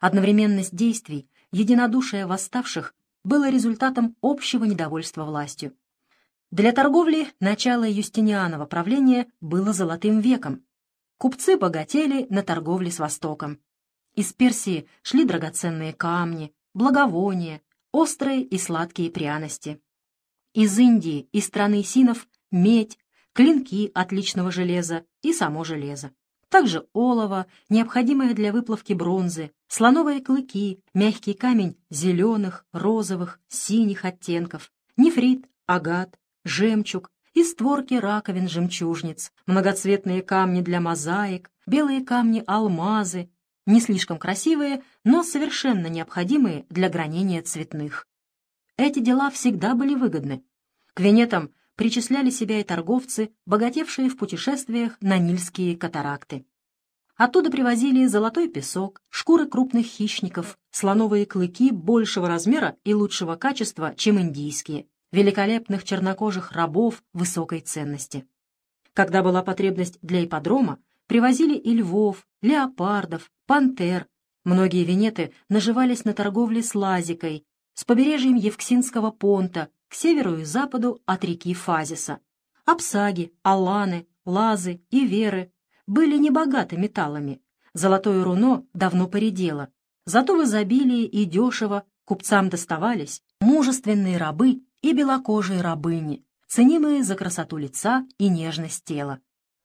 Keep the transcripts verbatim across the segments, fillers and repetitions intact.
Одновременность действий, единодушие восставших было результатом общего недовольства властью. Для торговли начало Юстинианова правления было золотым веком. Купцы богатели на торговле с Востоком. Из Персии шли драгоценные камни, благовония, острые и сладкие пряности. Из Индии и страны синов медь, клинки отличного железа и само железо. Также олово, необходимое для выплавки бронзы, слоновые клыки, мягкий камень зеленых, розовых, синих оттенков, нефрит, агат, жемчуг и створки раковин-жемчужниц, многоцветные камни для мозаик, белые камни-алмазы, не слишком красивые, но совершенно необходимые для гранения цветных. Эти дела всегда были выгодны. К венетам причисляли себя и торговцы, богатевшие в путешествиях на Нильские катаракты. Оттуда привозили золотой песок, шкуры крупных хищников, слоновые клыки большего размера и лучшего качества, чем индийские, великолепных чернокожих рабов высокой ценности. Когда была потребность для ипподрома, привозили и львов, леопардов, пантер. Многие венеты наживались на торговле с лазикой, с побережьем Евксинского понта, к северу и западу от реки Фазиса. Апсаги, аланы, лазы и веры были небогаты металлами. Золотое руно давно поредело. Зато в изобилии и дешево купцам доставались мужественные рабы и белокожие рабыни, ценимые за красоту лица и нежность тела.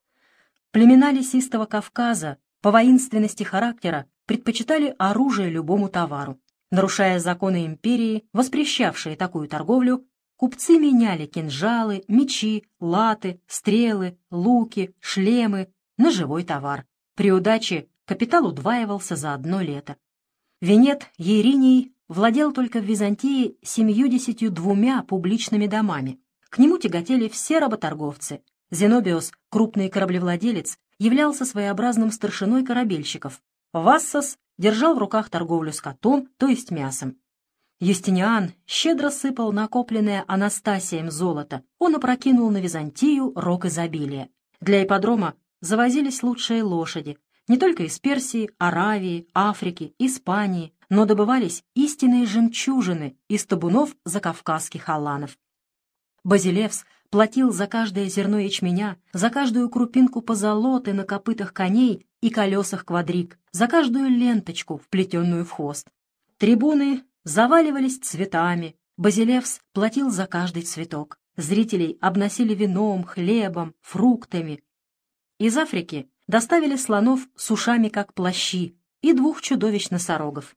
Племена лесистого Кавказа по воинственности характера предпочитали оружие любому товару. Нарушая законы империи, воспрещавшие такую торговлю, купцы меняли кинжалы, мечи, латы, стрелы, луки, шлемы на живой товар. При удаче капитал удваивался за одно лето. Венет Ериний владел только в Византии семьюдесятью двумя публичными домами. К нему тяготели все работорговцы. Зенобиос, крупный кораблевладелец, являлся своеобразным старшиной корабельщиков. Вассос держал в руках торговлю скотом, то есть мясом. Юстиниан щедро сыпал накопленное Анастасием золото. Он опрокинул на Византию рог изобилия. Для ипподрома завозились лучшие лошади, не только из Персии, Аравии, Африки, Испании, но добывались истинные жемчужины из табунов закавказских аланов. Базилевс платил за каждое зерно ячменя, за каждую крупинку позолоты на копытах коней и колесах квадриг, за каждую ленточку, вплетенную в хвост. Трибуны заваливались цветами, Базилевс платил за каждый цветок. Зрителей обносили вином, хлебом, фруктами. Из Африки доставили слонов с ушами, как плащи, и двух чудовищ-носорогов.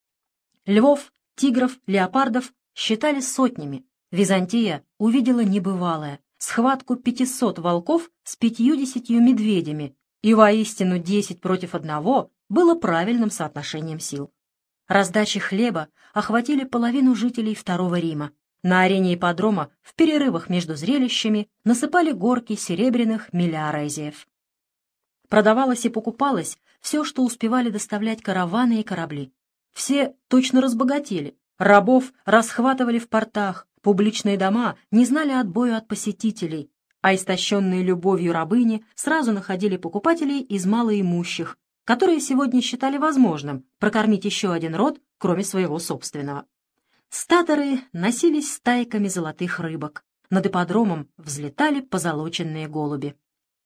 Львов, тигров, леопардов считали сотнями. Византия увидела небывалое — схватку пятисот волков с пятьюдесятью медведями, и воистину десять против одного было правильным соотношением сил. Раздачи хлеба охватили половину жителей Второго Рима. На арене ипподрома в перерывах между зрелищами насыпали горки серебряных миллиарезиев. Продавалось и покупалось все, что успевали доставлять караваны и корабли. Все точно разбогатели. Рабов расхватывали в портах, публичные дома не знали отбоя от посетителей, а истощенные любовью рабыни сразу находили покупателей из малоимущих, которые сегодня считали возможным прокормить еще один род, кроме своего собственного. Статоры носились стайками золотых рыбок. Над ипподромом взлетали позолоченные голуби.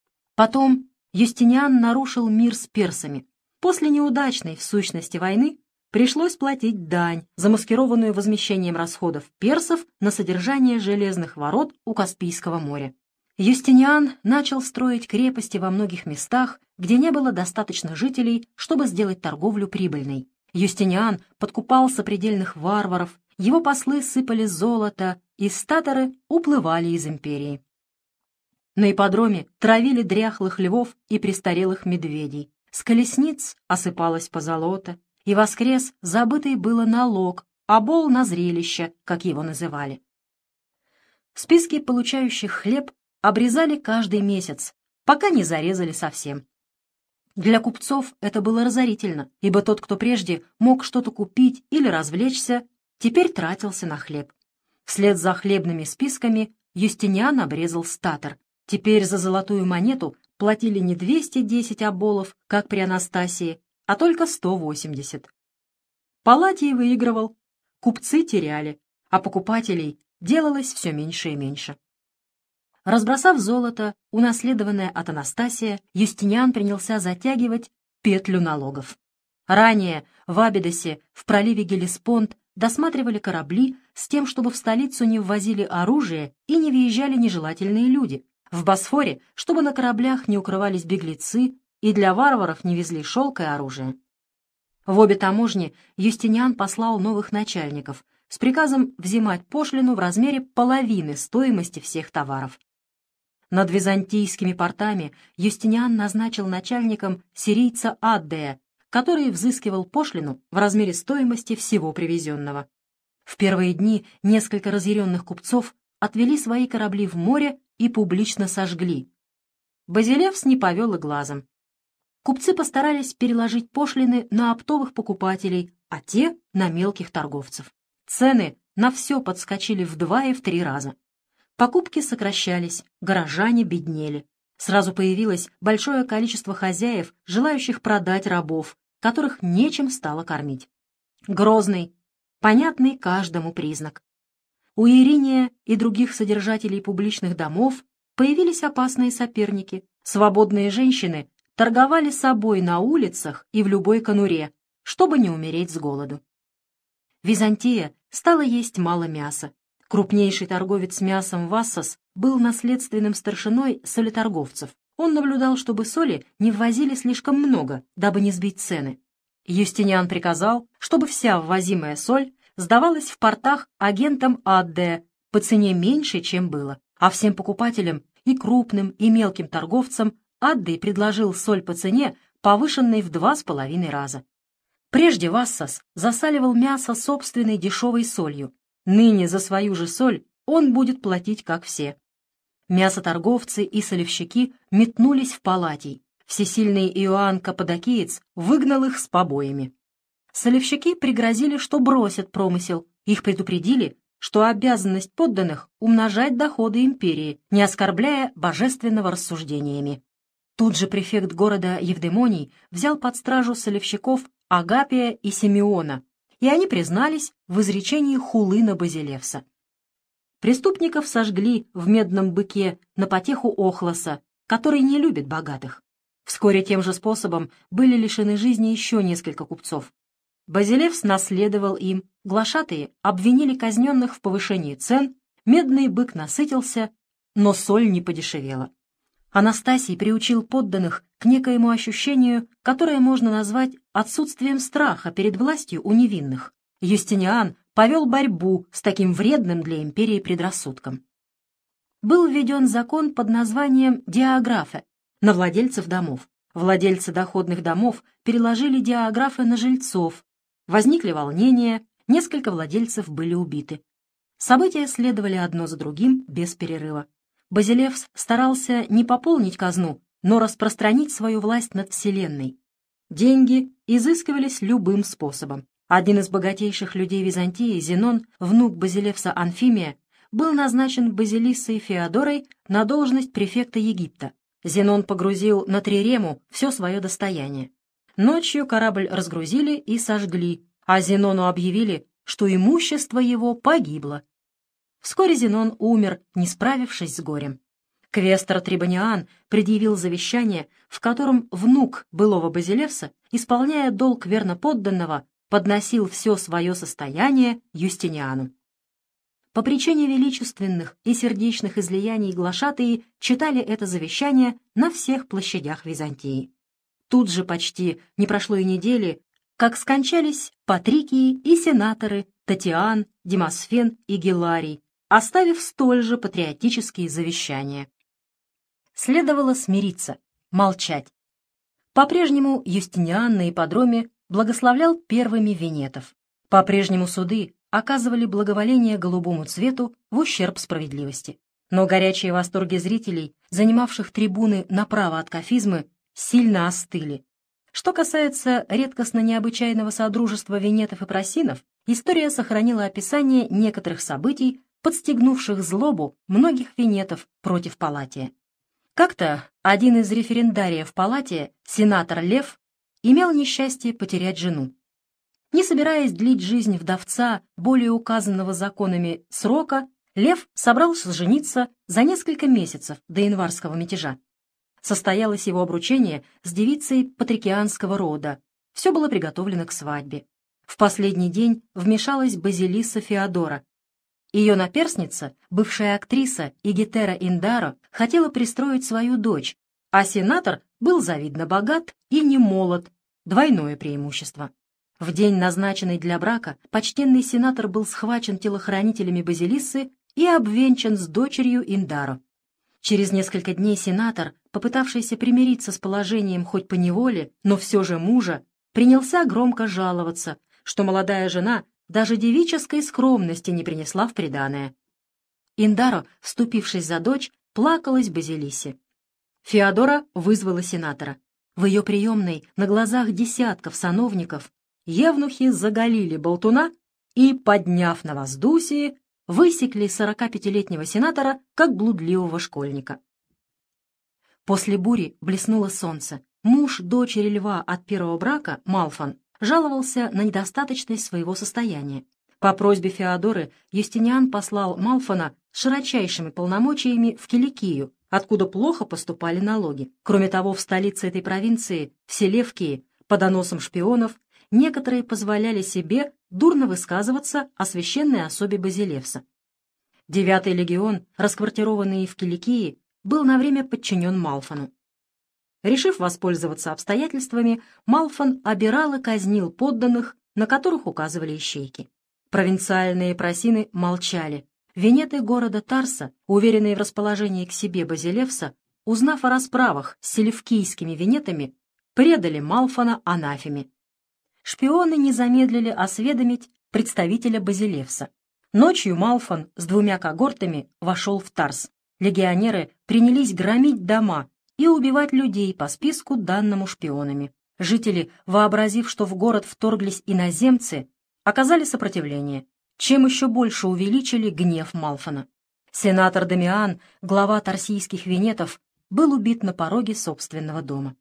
Потом Юстиниан нарушил мир с персами. После неудачной, в сущности, войны пришлось платить дань, замаскированную возмещением расходов персов на содержание железных ворот у Каспийского моря. Юстиниан начал строить крепости во многих местах, где не было достаточно жителей, чтобы сделать торговлю прибыльной. Юстиниан подкупал сопредельных варваров, его послы сыпали золото, и статоры уплывали из империи. На ипподроме травили дряхлых львов и престарелых медведей. С колесниц осыпалось позолота, и воскрес забытый было налог, обол на зрелище, как его называли. Списки получающих хлеб обрезали каждый месяц, пока не зарезали совсем. Для купцов это было разорительно, ибо тот, кто прежде мог что-то купить или развлечься, теперь тратился на хлеб. Вслед за хлебными списками Юстиниан обрезал статор. Теперь за золотую монету платили не двести десять оболов, как при Анастасии, а только сто восемьдесят. Палатий выигрывал, купцы теряли, а покупателей делалось все меньше и меньше. Разбросав золото, унаследованное от Анастасия, Юстиниан принялся затягивать петлю налогов. Ранее в Абидосе, в проливе Геллеспонд, досматривали корабли с тем, чтобы в столицу не ввозили оружие и не въезжали нежелательные люди, в Босфоре, чтобы на кораблях не укрывались беглецы и для варваров не везли шелк и оружие. В обе таможни Юстиниан послал новых начальников с приказом взимать пошлину в размере половины стоимости всех товаров. Над византийскими портами Юстиниан назначил начальником сирийца Аддея, который взыскивал пошлину в размере стоимости всего привезенного. В первые дни несколько разъяренных купцов отвели свои корабли в море и публично сожгли. Базилевс не повел и глазом. Купцы постарались переложить пошлины на оптовых покупателей, а те — на мелких торговцев. Цены на все подскочили в два и в три раза. Покупки сокращались, горожане беднели. Сразу появилось большое количество хозяев, желающих продать рабов, которых нечем стало кормить. Грозный, понятный каждому признак. У Ириния и других содержателей публичных домов появились опасные соперники. Свободные женщины торговали собой на улицах и в любой конуре, чтобы не умереть с голоду. Византия стала есть мало мяса. Крупнейший торговец мясом Вассос был наследственным старшиной солеторговцев. Он наблюдал, чтобы соли не ввозили слишком много, дабы не сбить цены. Юстиниан приказал, чтобы вся ввозимая соль сдавалась в портах агентам Аддея по цене меньше, чем было, а всем покупателям, и крупным, и мелким торговцам, Аддей предложил соль по цене, повышенной в два с половиной раза. Прежде Вассос засаливал мясо собственной дешевой солью. Ныне за свою же соль он будет платить, как все. Мясоторговцы и солевщики метнулись в Палатий. Всесильный Иоанн Каппадокиец выгнал их с побоями. Солевщики пригрозили, что бросят промысел. Их предупредили, что обязанность подданных — умножать доходы империи, не оскорбляя божественного рассуждениями. Тут же префект города Евдемоний взял под стражу солевщиков Агапия и Симеона, и они признались в изречении хулы на Базилевса. Преступников сожгли в Медном быке на потеху Охлоса, который не любит богатых. Вскоре тем же способом были лишены жизни еще несколько купцов. Базилевс наследовал им, глашатые обвинили казненных в повышении цен, Медный бык насытился, но соль не подешевела. Анастасий приучил подданных к некоему ощущению, которое можно назвать отсутствием страха перед властью у невинных. Юстиниан повел борьбу с таким вредным для империи предрассудком. Был введен закон под названием «диаграфе» на владельцев домов. Владельцы доходных домов переложили диаграфы на жильцов. Возникли волнения, несколько владельцев были убиты. События следовали одно за другим без перерыва. Базилевс старался не пополнить казну, но распространить свою власть над вселенной. Деньги изыскивались любым способом. Один из богатейших людей Византии, Зенон, внук Базилевса Анфимия, был назначен Базилиссой Феодорой на должность префекта Египта. Зенон погрузил на трирему все свое достояние. Ночью корабль разгрузили и сожгли, а Зенону объявили, что имущество его погибло. Вскоре Зенон умер, не справившись с горем. Квестор Трибониан предъявил завещание, в котором внук былого Базилевса, исполняя долг верноподданного, подносил все свое состояние Юстиниану. По причине величественных и сердечных излияний глашатые читали это завещание на всех площадях Византии. Тут же почти не прошло и недели, как скончались патрикии и сенаторы Татиан, Демосфен и Геларий, оставив столь же патриотические завещания. Следовало смириться, молчать. По-прежнему Юстиниан на ипподроме благословлял первыми венетов. По-прежнему суды оказывали благоволение голубому цвету в ущерб справедливости. Но горячие восторги зрителей, занимавших трибуны направо от кафизмы, сильно остыли. Что касается редкостно необычайного содружества венетов и просинов, история сохранила описание некоторых событий, подстегнувших злобу многих венетов против Палатия. Как-то один из референдариев Палатия, сенатор Лев, имел несчастье потерять жену. Не собираясь длить жизнь вдовца более указанного законами срока, Лев собрался жениться за несколько месяцев до январского мятежа. Состоялось его обручение с девицей патрикианского рода. Все было приготовлено к свадьбе. В последний день вмешалась Базилисса Феодора. Ее наперсница, бывшая актриса Игетера Индаро, хотела пристроить свою дочь, а сенатор был завидно богат и не молод, двойное преимущество. В день, назначенный для брака, почтенный сенатор был схвачен телохранителями Базилиссы и обвенчан с дочерью Индаро. Через несколько дней сенатор, попытавшийся примириться с положением хоть поневоле, но все же мужа, принялся громко жаловаться, что молодая жена даже девической скромности не принесла в приданое. Индаро, вступившись за дочь, плакалась Базилиссе. Феодора вызвала сенатора. В ее приемной, на глазах десятков сановников, евнухи заголили болтуна и, подняв на воздусие, высекли сорокапятилетнего сенатора, как блудливого школьника. После бури блеснуло солнце. Муж дочери льва от первого брака, Малфан, жаловался на недостаточность своего состояния. По просьбе Феодоры Юстиниан послал Малфана с широчайшими полномочиями в Киликию, откуда плохо поступали налоги. Кроме того, в столице этой провинции, в Селевкии, по доносам шпионов, некоторые позволяли себе дурно высказываться о священной особе Базилевса. Девятый легион, расквартированный в Киликии, был на время подчинен Малфану. Решив воспользоваться обстоятельствами, Малфан обирал и казнил подданных, на которых указывали ищейки. Провинциальные просины молчали. Венеты города Тарса, уверенные в расположении к себе Базилевса, узнав о расправах с селевкийскими венетами, предали Малфана анафеме. Шпионы не замедлили осведомить представителя Базилевса. Ночью Малфан с двумя когортами вошел в Тарс. Легионеры принялись громить дома и убивать людей по списку, данному шпионами. Жители, вообразив, что в город вторглись иноземцы, оказали сопротивление, чем еще больше увеличили гнев Малфана. Сенатор Дамиан, глава тарсийских венетов, был убит на пороге собственного дома.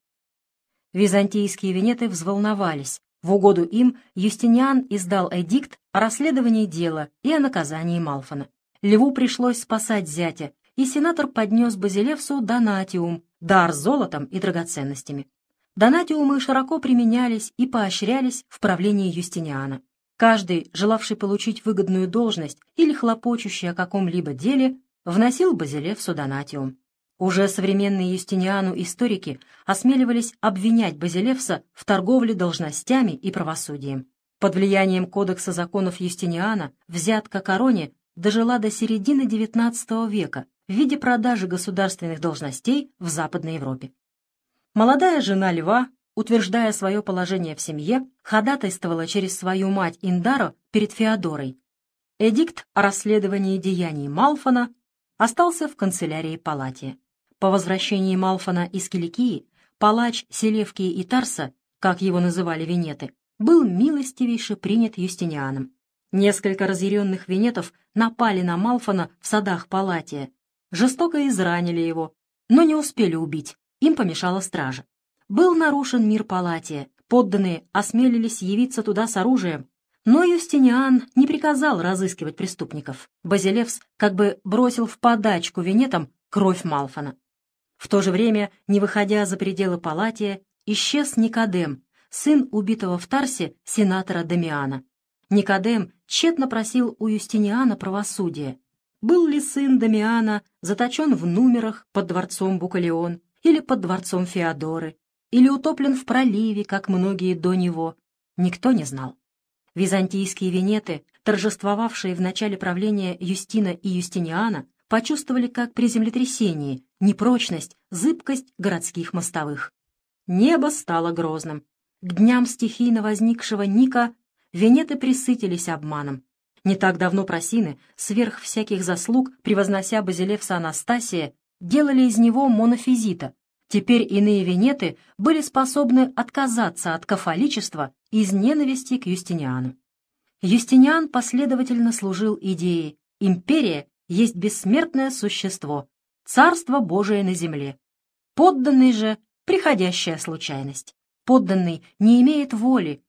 Византийские венеты взволновались. В угоду им Юстиниан издал эдикт о расследовании дела и о наказании Малфана. Льву пришлось спасать зятя, и сенатор поднес Базилевсу донатиум, дар золотом и драгоценностями. Донатиумы широко применялись и поощрялись в правлении Юстиниана. Каждый, желавший получить выгодную должность или хлопочущий о каком-либо деле, вносил Базилевсу донатиум. Уже современные Юстиниану историки осмеливались обвинять Базилевса в торговле должностями и правосудием. Под влиянием кодекса законов Юстиниана взятка короне дожила до середины девятнадцатого века в виде продажи государственных должностей в Западной Европе. Молодая жена льва, утверждая свое положение в семье, ходатайствовала через свою мать Индаро перед Феодорой. Эдикт о расследовании деяний Малфана остался в канцелярии Палатия. По возвращении Малфана из Киликии палач Селевкии и Тарса, как его называли венеты, был милостивейше принят Юстинианом. Несколько разъяренных венетов напали на Малфана в садах Палатия, жестоко изранили его, но не успели убить, им помешала стража. Был нарушен мир Палатия, подданные осмелились явиться туда с оружием, но Юстиниан не приказал разыскивать преступников. Базилевс как бы бросил в подачку венетам кровь Малфана. В то же время, не выходя за пределы Палатия, исчез Никодем, сын убитого в Тарсе сенатора Дамиана. Никодем тщетно просил у Юстиниана правосудия. Был ли сын Дамиана заточен в Нумерах под дворцом Букалеон или под дворцом Феодоры, или утоплен в проливе, как многие до него, никто не знал. Византийские венеты, торжествовавшие в начале правления Юстина и Юстиниана, почувствовали как при землетрясении непрочность, зыбкость городских мостовых. Небо стало грозным. К дням стихийно возникшего Ника венеты пресытились обманом. Не так давно просины, сверх всяких заслуг, превознося Базилевса Анастасия, делали из него монофизита. Теперь иные венеты были способны отказаться от кафоличества из ненависти к Юстиниану. Юстиниан последовательно служил идее «Империя есть бессмертное существо, царство Божие на земле. Подданный же — приходящая случайность. Подданный не имеет воли,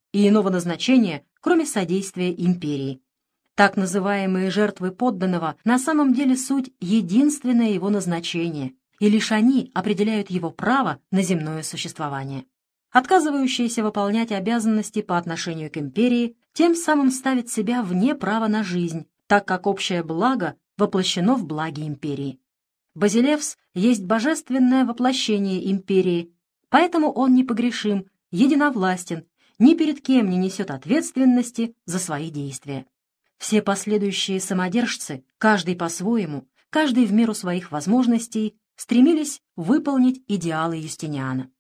и иного назначения, кроме содействия империи. Так называемые жертвы подданного на самом деле суть единственное его назначение, и лишь они определяют его право на земное существование. Отказывающийся выполнять обязанности по отношению к империи тем самым ставит себя вне права на жизнь, так как общее благо воплощено в благе империи. Базилевс есть божественное воплощение империи, поэтому он непогрешим, единовластен, ни перед кем не несет ответственности за свои действия. Все последующие самодержцы, каждый по-своему, каждый в меру своих возможностей, стремились выполнить идеалы Юстиниана.